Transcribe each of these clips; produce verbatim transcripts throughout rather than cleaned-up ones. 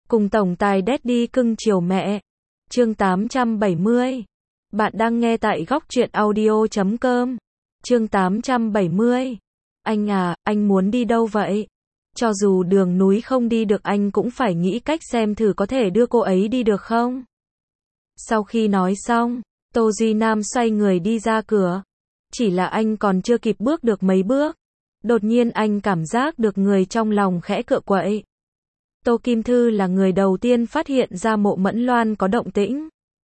Cùng tổng tài Daddy cưng chiều mẹ. Chương tám trăm bảy mươi. Bạn đang nghe tại góc truyện audio chấm com. Chương tám trăm bảy mươi. Anh à, anh muốn đi đâu vậy? Cho dù đường núi không đi được anh cũng phải nghĩ cách xem thử có thể đưa cô ấy đi được không? Sau khi nói xong, Tô Duy Nam xoay người đi ra cửa. Chỉ là anh còn chưa kịp bước được mấy bước. Đột nhiên anh cảm giác được người trong lòng khẽ cựa quậy. Tô Kim Thư là người đầu tiên phát hiện ra Mộ Mẫn Loan có động tĩnh.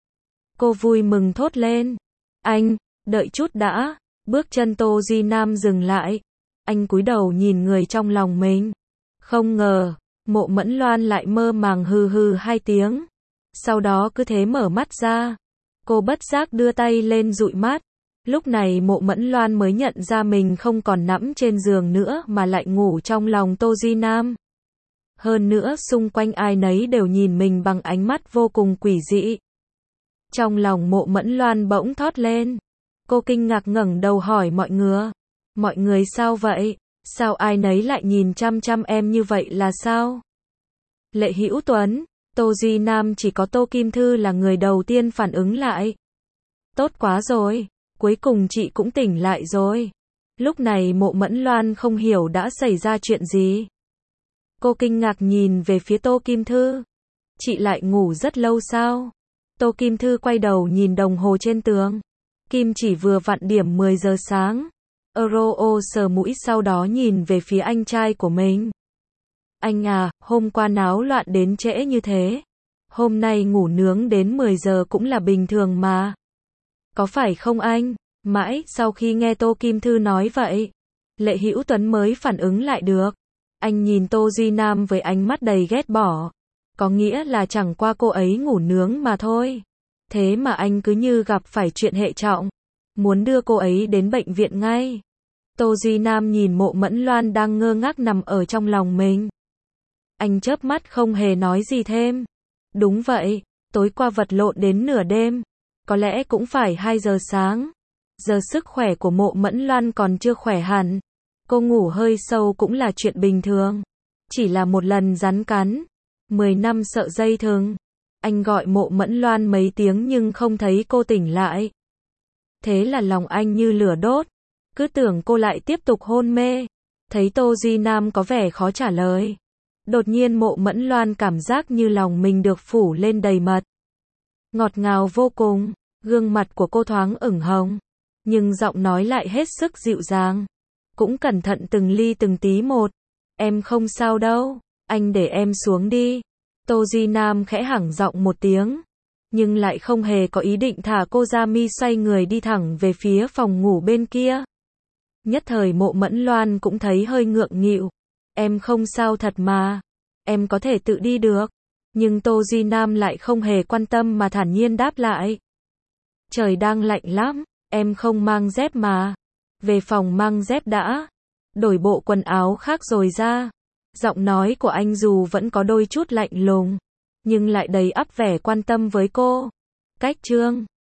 Cô vui mừng thốt lên. Anh, đợi chút đã. Bước chân Tô Duy Nam dừng lại. Anh cúi đầu nhìn người trong lòng mình. Không ngờ, Mộ Mẫn Loan lại mơ màng hừ hừ hai tiếng. Sau đó cứ thế mở mắt ra. Cô bất giác đưa tay lên dụi mắt. Lúc này Mộ Mẫn Loan mới nhận ra mình không còn nằm trên giường nữa mà lại ngủ trong lòng Tô Duy Nam. Hơn nữa xung quanh ai nấy đều nhìn mình bằng ánh mắt vô cùng quỷ dị. Trong lòng Mộ Mẫn Loan bỗng thót lên. Cô kinh ngạc ngẩng đầu hỏi mọi người. Mọi người sao vậy? Sao ai nấy lại nhìn chăm chăm em như vậy là sao? Lệ Hữu Tuấn, Tô Duy Nam chỉ có Tô Kim Thư là người đầu tiên phản ứng lại. Tốt quá rồi, cuối cùng chị cũng tỉnh lại rồi. Lúc này Mộ Mẫn Loan không hiểu đã xảy ra chuyện gì. Cô kinh ngạc nhìn về phía Tô Kim Thư. Chị lại ngủ rất lâu sao? Tô Kim Thư quay đầu nhìn đồng hồ trên tường. Kim chỉ vừa vặn điểm mười giờ sáng. Euro sờ mũi sau đó nhìn về phía anh trai của mình. Anh à, hôm qua náo loạn đến trễ như thế. Hôm nay ngủ nướng đến mười giờ cũng là bình thường mà. Có phải không anh? Mãi sau khi nghe Tô Kim Thư nói vậy, Lệ Hữu Tuấn mới phản ứng lại được. Anh nhìn Tô Duy Nam với ánh mắt đầy ghét bỏ. Có nghĩa là chẳng qua cô ấy ngủ nướng mà thôi. Thế mà anh cứ như gặp phải chuyện hệ trọng. Muốn đưa cô ấy đến bệnh viện ngay. Tô Duy Nam nhìn Mộ Mẫn Loan đang ngơ ngác nằm ở trong lòng mình. Anh chớp mắt không hề nói gì thêm. Đúng vậy, tối qua vật lộn đến nửa đêm. Có lẽ cũng phải hai giờ sáng. Giờ sức khỏe của Mộ Mẫn Loan còn chưa khỏe hẳn. Cô ngủ hơi sâu cũng là chuyện bình thường. Chỉ là một lần rắn cắn. Mười năm sợ dây thừng. Anh gọi Mộ Mẫn Loan mấy tiếng nhưng không thấy cô tỉnh lại. Thế là lòng anh như lửa đốt. Cứ tưởng cô lại tiếp tục hôn mê. Thấy Tô Duy Nam có vẻ khó trả lời. Đột nhiên Mộ Mẫn Loan cảm giác như lòng mình được phủ lên đầy mật. Ngọt ngào vô cùng. Gương mặt của cô thoáng ửng hồng. Nhưng giọng nói lại hết sức dịu dàng. Cũng cẩn thận từng ly từng tí một. Em không sao đâu. Anh để em xuống đi. Tô Duy Nam khẽ hẳng giọng một tiếng. Nhưng lại không hề có ý định thả cô ra, mi xoay người đi thẳng về phía phòng ngủ bên kia. Nhất thời Mộ Mẫn Loan cũng thấy hơi ngượng nghịu. Em không sao thật mà. Em có thể tự đi được. Nhưng Tô Duy Nam lại không hề quan tâm mà thản nhiên đáp lại. Trời đang lạnh lắm. Em không mang dép mà. Về phòng mang dép đã. Đổi bộ quần áo khác rồi ra. Giọng nói của anh dù vẫn có đôi chút lạnh lùng. Nhưng lại đầy ắp vẻ quan tâm với cô. Cách chương